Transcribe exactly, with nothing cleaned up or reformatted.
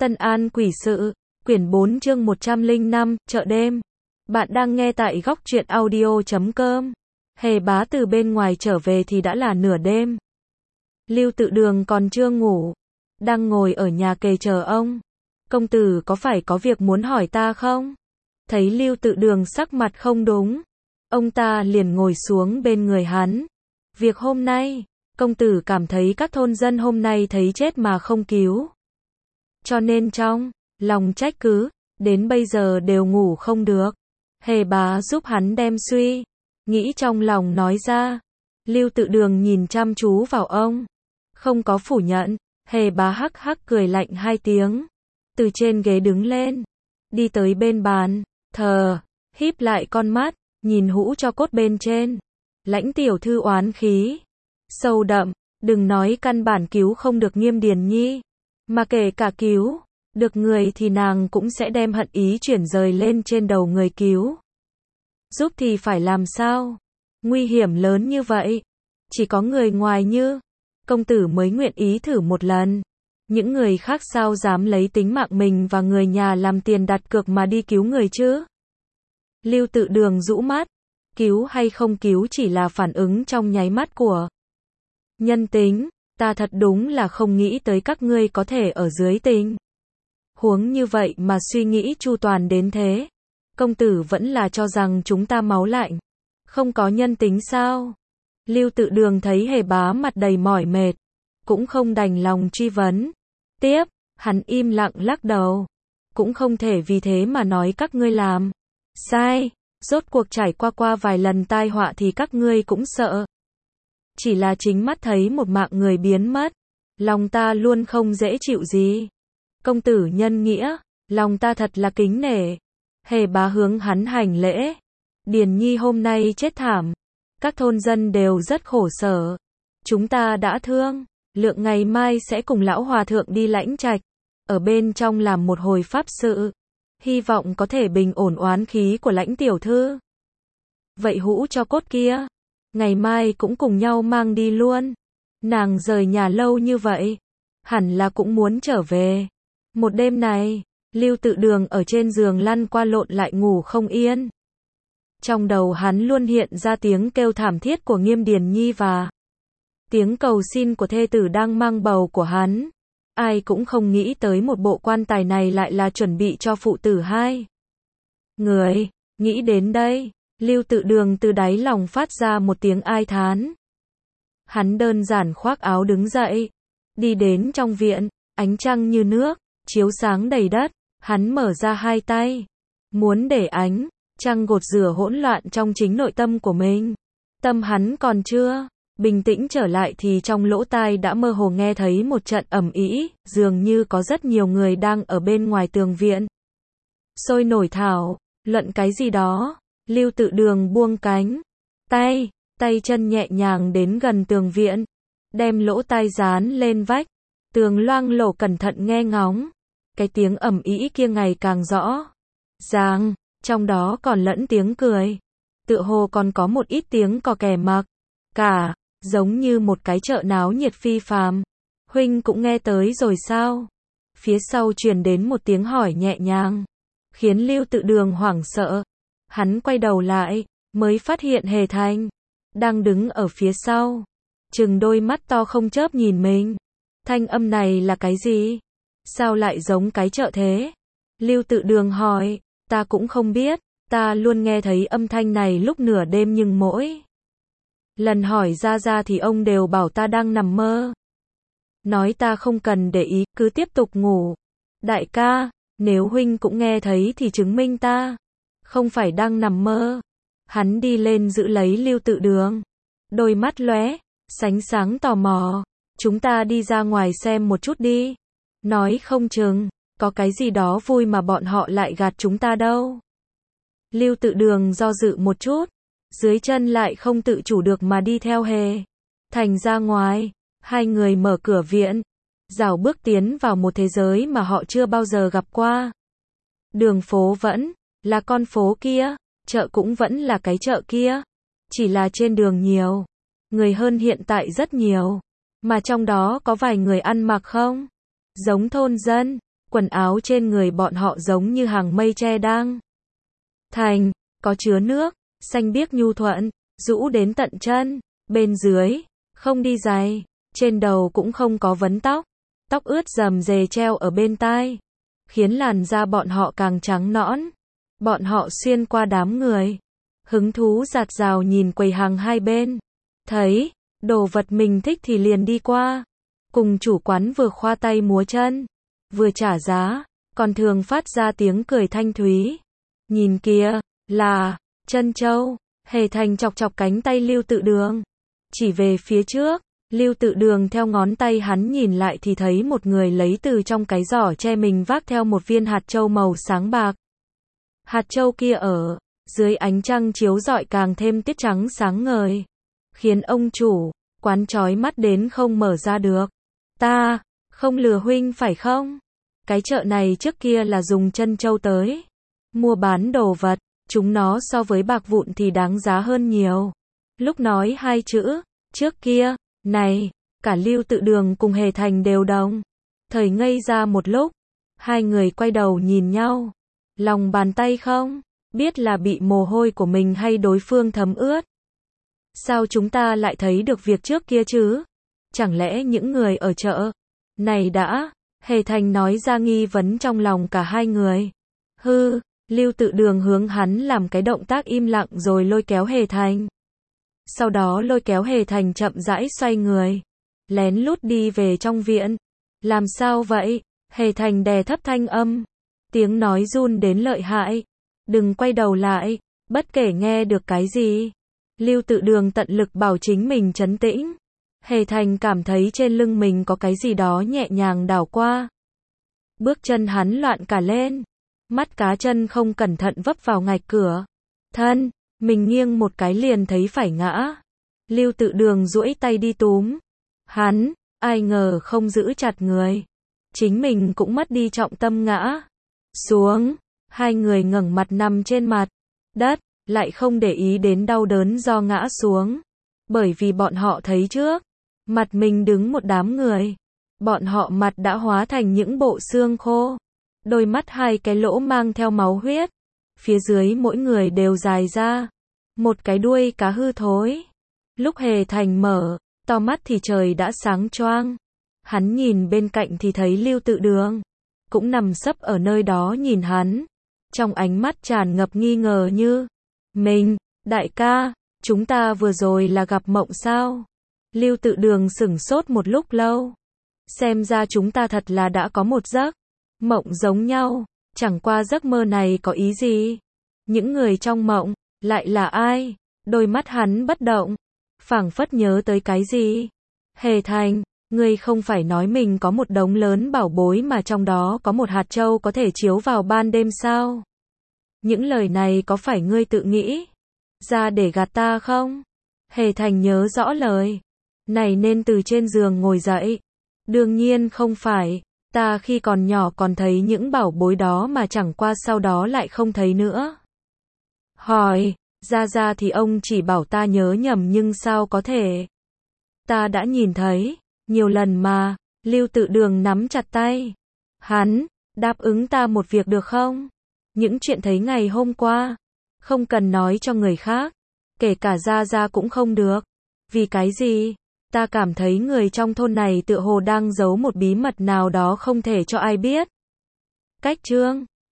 Tân An Quỷ Sự, quyển bốn chương một trăm lẻ năm, chợ đêm. Bạn đang nghe tại góc truyện audio chấm com. Hề Bá từ bên ngoài trở về thì đã là nửa đêm. Lưu Tự Đường còn chưa ngủ, đang ngồi ở nhà kề chờ ông. Công tử có phải có việc muốn hỏi ta không? Thấy Lưu Tự Đường sắc mặt không đúng, ông ta liền ngồi xuống bên người hắn. Việc hôm nay, công tử cảm thấy các thôn dân hôm nay thấy chết mà không cứu, cho nên trong lòng trách cứ, đến bây giờ đều ngủ không được. Hề Bá giúp hắn đem suy nghĩ trong lòng nói ra. Lưu Tự Đường nhìn chăm chú vào ông, không có phủ nhận. Hề Bá hắc hắc cười lạnh hai tiếng, từ trên ghế đứng lên, đi tới bên bàn thờ, híp lại con mắt, nhìn hũ tro cốt bên trên. Lãnh tiểu thư oán khí sâu đậm, đừng nói căn bản cứu không được Nghiêm Điền Nhi, mà kể cả cứu được người thì nàng cũng sẽ đem hận ý chuyển rời lên trên đầu người cứu giúp thì phải làm sao? Nguy hiểm lớn như vậy, chỉ có người ngoài như công tử mới nguyện ý thử một lần. Những người khác sao dám lấy tính mạng mình và người nhà làm tiền đặt cược mà đi cứu người chứ? Lưu Tự Đường rũ mắt, cứu hay không cứu chỉ là phản ứng trong nháy mắt của nhân tính, ta thật đúng là không nghĩ tới các ngươi có thể ở dưới tình huống như vậy mà suy nghĩ chu toàn đến thế. Công tử vẫn là cho rằng chúng ta máu lạnh, không có nhân tính sao? Lưu Tự Đường thấy Hề Bá mặt đầy mỏi mệt, cũng không đành lòng truy vấn tiếp, hắn im lặng lắc đầu. Cũng không thể vì thế mà nói các ngươi làm sai, rốt cuộc trải qua qua vài lần tai họa thì các ngươi cũng sợ. Chỉ là chính mắt thấy một mạng người biến mất, lòng ta luôn không dễ chịu gì. Công tử nhân nghĩa, lòng ta thật là kính nể. Hề Bá hướng hắn hành lễ. Điền Nhi hôm nay chết thảm, các thôn dân đều rất khổ sở. Chúng ta đã thương lượng ngày mai sẽ cùng lão hòa thượng đi Lãnh Trạch, ở bên trong làm một hồi pháp sự, hy vọng có thể bình ổn oán khí của Lãnh tiểu thư. Vậy hũ tro cốt kia, ngày mai cũng cùng nhau mang đi luôn. Nàng rời nhà lâu như vậy, hẳn là cũng muốn trở về. Một đêm này, Lưu Tự Đường ở trên giường lăn qua lộn lại ngủ không yên. Trong đầu hắn luôn hiện ra tiếng kêu thảm thiết của Nghiêm Điền Nhi và tiếng cầu xin của thê tử đang mang bầu của hắn. Ai cũng không nghĩ tới một bộ quan tài này lại là chuẩn bị cho phụ tử hai người. Nghĩ đến đây, Lưu Tự Đường từ đáy lòng phát ra một tiếng ai thán. Hắn đơn giản khoác áo đứng dậy, đi đến trong viện, ánh trăng như nước chiếu sáng đầy đất. Hắn mở ra hai tay, muốn để ánh trăng gột rửa hỗn loạn trong chính nội tâm của mình. Tâm hắn còn chưa bình tĩnh trở lại thì trong lỗ tai đã mơ hồ nghe thấy một trận ầm ĩ, dường như có rất nhiều người đang ở bên ngoài tường viện sôi nổi thảo luận cái gì đó. Lưu Tự Đường buông cánh tay, tay chân nhẹ nhàng đến gần tường viện, đem lỗ tai dán lên vách tường loang lổ cẩn thận nghe ngóng. Cái tiếng ầm ĩ kia ngày càng rõ ràng, trong đó còn lẫn tiếng cười, tựa hồ còn có một ít tiếng cò kè mặc cả, giống như một cái chợ náo nhiệt phi phàm. Huynh cũng nghe tới rồi sao? Phía sau truyền đến một tiếng hỏi nhẹ nhàng, khiến Lưu Tự Đường hoảng sợ. Hắn quay đầu lại, mới phát hiện Hề Thành đang đứng ở phía sau, trừng đôi mắt to không chớp nhìn mình. Thanh âm này là cái gì? Sao lại giống cái chợ thế? Lưu Tự Đường hỏi, ta cũng không biết, ta luôn nghe thấy âm thanh này lúc nửa đêm nhưng mỗi lần hỏi ra ra thì ông đều bảo ta đang nằm mơ. Nói ta không cần để ý, cứ tiếp tục ngủ. Đại ca, nếu huynh cũng nghe thấy thì chứng minh ta không phải đang nằm mơ. Hắn đi lên giữ lấy Lưu Tự Đường, đôi mắt lóe sánh sáng tò mò. Chúng ta đi ra ngoài xem một chút đi. Nói không chừng có cái gì đó vui mà bọn họ lại gạt chúng ta đâu. Lưu Tự Đường do dự một chút, dưới chân lại không tự chủ được mà đi theo Hề Thành ra ngoài. Hai người mở cửa viện, rảo bước tiến vào một thế giới mà họ chưa bao giờ gặp qua. Đường phố vẫn là con phố kia, chợ cũng vẫn là cái chợ kia, chỉ là trên đường nhiều người hơn hiện tại rất nhiều, mà trong đó có vài người ăn mặc không giống thôn dân, Quần áo trên người bọn họ giống như hàng mây che đang thành, có chứa nước, xanh biếc nhu thuận, rũ đến tận chân, bên dưới, không đi giày, trên đầu cũng không có vấn tóc, tóc ướt rầm rề treo ở bên tai, khiến làn da bọn họ càng trắng nõn. Bọn họ xuyên qua đám người, hứng thú dạt dào nhìn quầy hàng hai bên, thấy đồ vật mình thích thì liền đi qua, cùng chủ quán vừa khoa tay múa chân, vừa trả giá, còn thường phát ra tiếng cười thanh thúy. Nhìn kìa, là Trân Châu. Hề Thành chọc chọc cánh tay Lưu Tự Đường, chỉ về phía trước. Lưu Tự Đường theo ngón tay hắn nhìn lại thì thấy một người lấy từ trong cái giỏ che mình vác theo một viên hạt châu màu sáng bạc. Hạt châu kia ở dưới ánh trăng chiếu rọi càng thêm tiết trắng sáng ngời, khiến ông chủ quán chói mắt đến không mở ra được. Ta không lừa huynh phải không? Cái chợ này trước kia là dùng trân châu tới mua bán đồ vật, chúng nó so với bạc vụn thì đáng giá hơn nhiều. Lúc nói hai chữ trước kia này, cả Lưu Tự Đường cùng Hề Thành đều đồng thời ngây ra một lúc. Hai người quay đầu nhìn nhau, lòng bàn tay không biết là bị mồ hôi của mình hay đối phương thấm ướt. Sao chúng ta lại thấy được việc trước kia chứ? Chẳng lẽ những người ở chợ này đã? Hề Thành nói ra nghi vấn trong lòng cả hai người. Hư, Lưu Tự Đường hướng hắn làm cái động tác im lặng rồi lôi kéo Hề Thành. Sau đó lôi kéo Hề Thành chậm rãi xoay người, lén lút đi về trong viện. Làm sao vậy? Hề Thành đè thấp thanh âm, tiếng nói run đến lợi hại. Đừng quay đầu lại, bất kể nghe được cái gì. Lưu Tự Đường tận lực bảo chính mình trấn tĩnh. Hề Thành cảm thấy trên lưng mình có cái gì đó nhẹ nhàng đảo qua. Bước chân hắn loạn cả lên, mắt cá chân không cẩn thận vấp vào ngạch cửa. Thân, mình nghiêng một cái liền thấy phải ngã. Lưu Tự Đường duỗi tay đi túm hắn, ai ngờ không giữ chặt người. Chính mình cũng mất đi trọng tâm ngã xuống. Hai người ngẩng mặt nằm trên mặt đất, lại không để ý đến đau đớn do ngã xuống. Bởi vì bọn họ thấy trước mặt mình đứng một đám người. Bọn họ mặt đã hóa thành những bộ xương khô, đôi mắt hai cái lỗ mang theo máu huyết. Phía dưới mỗi người đều dài ra một cái đuôi cá hư thối. Lúc Hề Thành mở to mắt thì trời đã sáng choang. Hắn nhìn bên cạnh thì thấy Lưu Tự Đường cũng nằm sấp ở nơi đó nhìn hắn, trong ánh mắt tràn ngập nghi ngờ như, mình, đại ca, chúng ta vừa rồi là gặp mộng sao? Lưu Tự Đường sửng sốt một lúc lâu. Xem ra chúng ta thật là đã có một giấc mộng giống nhau, chẳng qua giấc mơ này có ý gì? Những người trong mộng lại là ai? Đôi mắt hắn bất động, phảng phất nhớ tới cái gì. Hề Thành, ngươi không phải nói mình có một đống lớn bảo bối mà trong đó có một hạt châu có thể chiếu vào ban đêm sao? Những lời này có phải ngươi tự nghĩ ra để gạt ta không? Hề Thành nhớ rõ lời này nên từ trên giường ngồi dậy. Đương nhiên không phải, ta khi còn nhỏ còn thấy những bảo bối đó mà chẳng qua sau đó lại không thấy nữa. Hỏi, ra ra thì ông chỉ bảo ta nhớ nhầm nhưng sao có thể? Ta đã nhìn thấy nhiều lần mà. Lưu Tự Đường nắm chặt tay hắn, đáp ứng ta một việc được không? Những chuyện thấy ngày hôm qua, không cần nói cho người khác, kể cả ra ra cũng không được. Vì cái gì? Ta cảm thấy người trong thôn này tựa hồ đang giấu một bí mật nào đó không thể cho ai biết. Cách chương